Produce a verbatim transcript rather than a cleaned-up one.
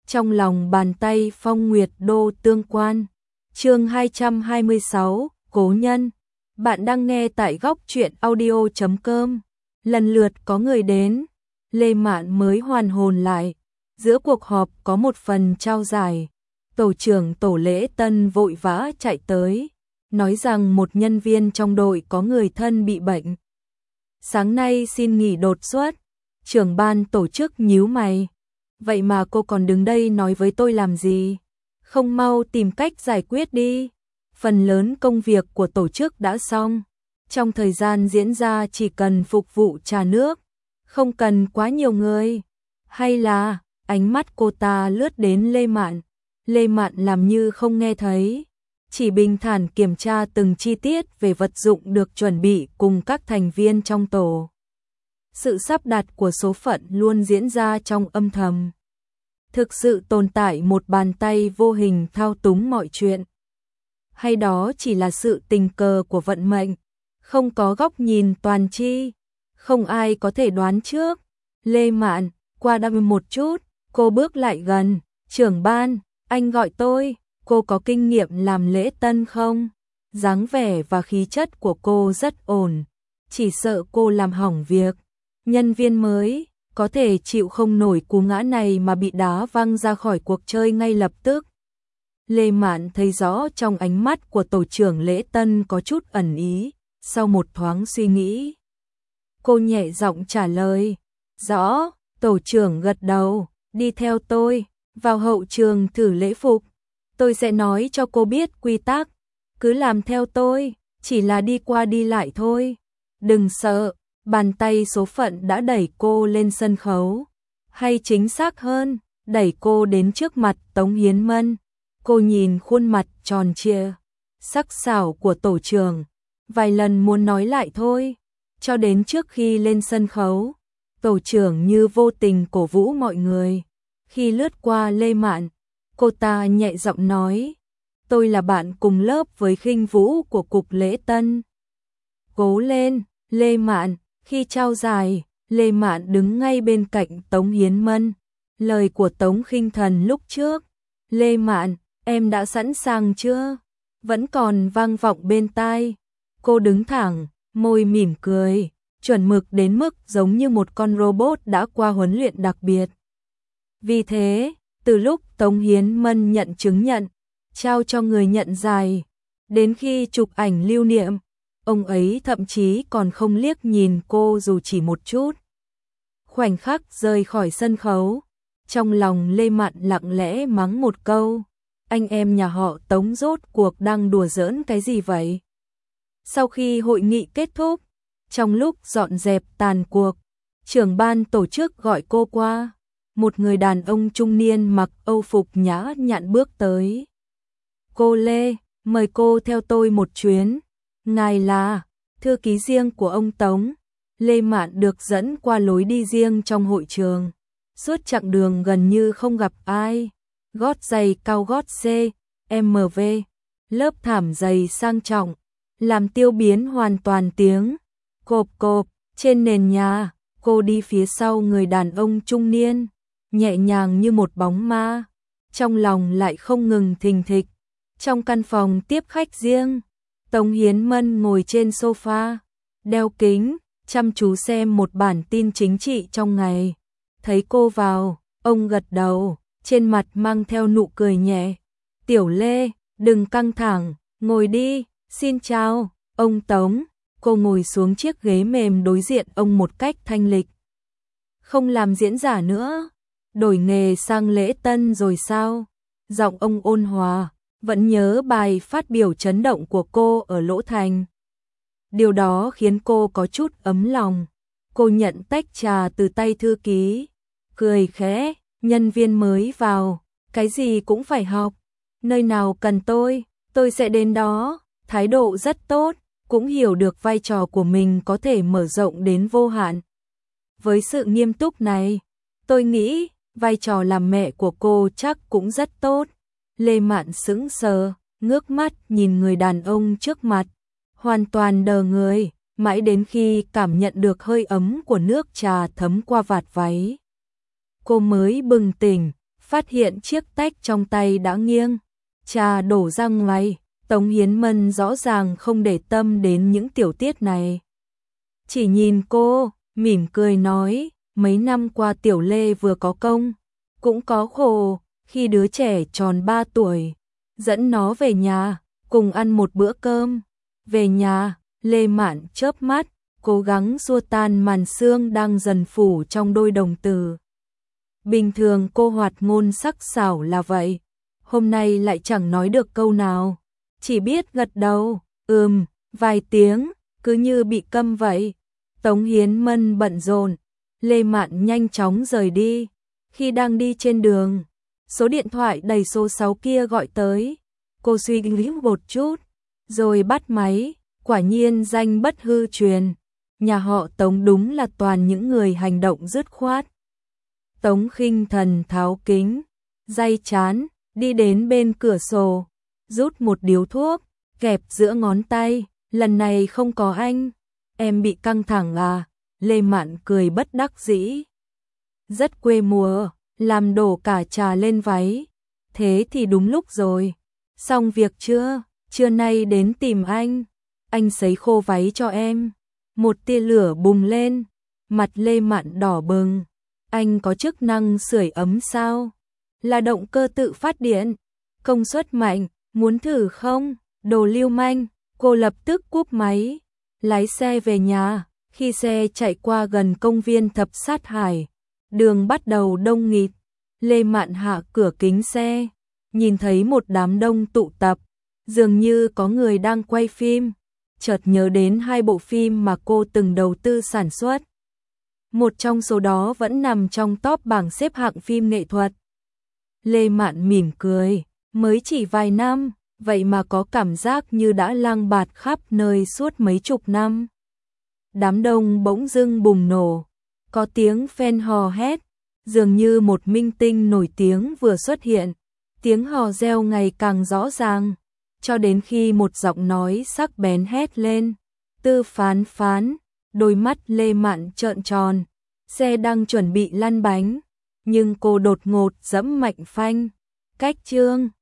Trong lòng bàn tay Phong Nguyệt Đô tương quan. Chương hai trăm hai mươi sáu, Cố nhân. Bạn đang nghe tại góc truyện audio chấm com. Lần lượt có người đến, Lê Mạn mới hoàn hồn lại. Giữa cuộc họp có một phần trao giải. Tổ trưởng tổ lễ tân vội vã chạy tới, nói rằng một nhân viên trong đội có người thân bị bệnh. Sáng nay xin nghỉ đột xuất. Trưởng ban tổ chức nhíu mày. Vậy mà cô còn đứng đây nói với tôi làm gì? Không mau tìm cách giải quyết đi. Phần lớn công việc của tổ chức đã xong. Trong thời gian diễn ra chỉ cần phục vụ trà nước, không cần quá nhiều người. Hay là, ánh mắt cô ta lướt đến Lê Mạn. Lê Mạn làm như không nghe thấy, chỉ bình thản kiểm tra từng chi tiết về vật dụng được chuẩn bị cùng các thành viên trong tổ. Sự sắp đặt của số phận luôn diễn ra trong âm thầm. Thực sự tồn tại một bàn tay vô hình thao túng mọi chuyện. Hay đó chỉ là sự tình cờ của vận mệnh, không có góc nhìn toàn tri, không ai có thể đoán trước. Lê Mạn, qua đây một chút, cô bước lại gần. Trưởng ban, anh gọi tôi, cô có kinh nghiệm làm lễ tân không? Dáng vẻ và khí chất của cô rất ổn, chỉ sợ cô làm hỏng việc. Nhân viên mới có thể chịu không nổi cú ngã này mà bị đá văng ra khỏi cuộc chơi ngay lập tức. Lê Mạn thấy rõ trong ánh mắt của tổ trưởng lễ tân có chút ẩn ý, sau một thoáng suy nghĩ. Cô nhẹ giọng trả lời, rõ. Tổ trưởng gật đầu, đi theo tôi, vào hậu trường thử lễ phục. Tôi sẽ nói cho cô biết quy tắc, cứ làm theo tôi, chỉ là đi qua đi lại thôi. Đừng sợ. Bàn tay số phận đã đẩy cô lên sân khấu, hay chính xác hơn, đẩy cô đến trước mặt Tống Hiến Mân. Cô nhìn khuôn mặt tròn trịa, sắc sảo của tổ trưởng, vài lần muốn nói lại thôi, cho đến trước khi lên sân khấu, tổ trưởng như vô tình cổ vũ mọi người. Khi lướt qua Lê Mạn, cô ta nhẹ giọng nói, tôi là bạn cùng lớp với Khinh Vũ của cục lễ tân. Cố lên, Lê Mạn. Khi trao giải, Lê Mạn đứng ngay bên cạnh Tống Hiến Mân. Lời của Tống Khinh Thần lúc trước, Lê Mạn, em đã sẵn sàng chưa? Vẫn còn vang vọng bên tai. Cô đứng thẳng, môi mỉm cười, chuẩn mực đến mức giống như một con robot đã qua huấn luyện đặc biệt. Vì thế, từ lúc Tống Hiến Mân nhận chứng nhận, trao cho người nhận giải, đến khi chụp ảnh lưu niệm, ông ấy thậm chí còn không liếc nhìn cô dù chỉ một chút. Khoảnh khắc rời khỏi sân khấu, trong lòng Lê Mạn lặng lẽ mắng một câu, anh em nhà họ Tống rốt cuộc đang đùa giỡn cái gì vậy? Sau khi hội nghị kết thúc, trong lúc dọn dẹp tàn cuộc, trưởng ban tổ chức gọi cô qua. Một người đàn ông trung niên mặc âu phục nhã nhặn bước tới. Cô Lê, mời cô theo tôi một chuyến. Ngài là thư ký riêng của ông Tống. Lê Mạn được dẫn qua lối đi riêng trong hội trường. Suốt chặng đường gần như không gặp ai. Gót giày cao gót C, M V, lớp thảm dày sang trọng, làm tiêu biến hoàn toàn tiếng cộp cộp trên nền nhà. Cô đi phía sau người đàn ông trung niên, nhẹ nhàng như một bóng ma, trong lòng lại không ngừng thình thịch. Trong căn phòng tiếp khách riêng, Tống Hiến Mân ngồi trên sofa, đeo kính, chăm chú xem một bản tin chính trị trong ngày. Thấy cô vào, ông gật đầu, trên mặt mang theo nụ cười nhẹ. Tiểu Lê, đừng căng thẳng, ngồi đi, xin chào, ông Tống. Cô ngồi xuống chiếc ghế mềm đối diện ông một cách thanh lịch. Không làm diễn giả nữa, đổi nghề sang lễ tân rồi sao? Giọng ông ôn hòa. Vẫn nhớ bài phát biểu chấn động của cô ở Lỗ Thành. Điều đó khiến cô có chút ấm lòng. Cô nhận tách trà từ tay thư ký, cười khẽ, nhân viên mới vào, cái gì cũng phải học. Nơi nào cần tôi, tôi sẽ đến đó. Thái độ rất tốt, cũng hiểu được vai trò của mình có thể mở rộng đến vô hạn. Với sự nghiêm túc này, tôi nghĩ vai trò làm mẹ của cô chắc cũng rất tốt. Lê Mạn sững sờ, ngước mắt nhìn người đàn ông trước mặt, hoàn toàn đờ người, mãi đến khi cảm nhận được hơi ấm của nước trà thấm qua vạt váy. Cô mới bừng tỉnh, phát hiện chiếc tách trong tay đã nghiêng, trà đổ ra ngoài. Tống Hiến Mân rõ ràng không để tâm đến những tiểu tiết này. Chỉ nhìn cô, mỉm cười nói, mấy năm qua Tiểu Lê vừa có công, cũng có khổ, khi đứa trẻ tròn ba tuổi, dẫn nó về nhà, cùng ăn một bữa cơm. Về nhà, Lê Mạn chớp mắt, cố gắng xua tan màn sương đang dần phủ trong đôi đồng tử. Bình thường cô hoạt ngôn sắc sảo là vậy, hôm nay lại chẳng nói được câu nào, chỉ biết gật đầu, ừm, vài tiếng, cứ như bị câm vậy. Tống Hiến Mân bận rộn, Lê Mạn nhanh chóng rời đi. Khi đang đi trên đường, số điện thoại đầy số sáu kia gọi tới. Cô suy nghĩ một chút, rồi bắt máy, quả nhiên danh bất hư truyền. Nhà họ Tống đúng là toàn những người hành động dứt khoát. Tống Khinh Thần tháo kính, day chán, đi đến bên cửa sổ, rút một điếu thuốc, kẹp giữa ngón tay, lần này không có anh. Em bị căng thẳng à? Lê Mạn cười bất đắc dĩ. Rất quê mùa, làm đổ cả trà lên váy. Thế thì đúng lúc rồi. Xong việc chưa? Trưa nay đến tìm anh. Anh sấy khô váy cho em. Một tia lửa bùng lên. Mặt Lê Mạn đỏ bừng. Anh có chức năng sưởi ấm sao? Là động cơ tự phát điện. Công suất mạnh, muốn thử không? Đồ lưu manh. Cô lập tức cúp máy, lái xe về nhà. Khi xe chạy qua gần công viên Thập Sát Hải, đường bắt đầu đông nghịt. Lê Mạn hạ cửa kính xe, nhìn thấy một đám đông tụ tập, dường như có người đang quay phim. Chợt nhớ đến hai bộ phim mà cô từng đầu tư sản xuất. Một trong số đó vẫn nằm trong top bảng xếp hạng phim nghệ thuật. Lê Mạn mỉm cười, mới chỉ vài năm, vậy mà có cảm giác như đã lang bạt khắp nơi suốt mấy chục năm. Đám đông bỗng dưng bùng nổ, có tiếng fan hò hét, dường như một minh tinh nổi tiếng vừa xuất hiện. Tiếng hò reo ngày càng rõ ràng, cho đến khi một giọng nói sắc bén hét lên, Tư Phán Phán. Đôi mắt Lê Mạn trợn tròn, xe đang chuẩn bị lăn bánh, nhưng cô đột ngột giẫm mạnh phanh. Cách chương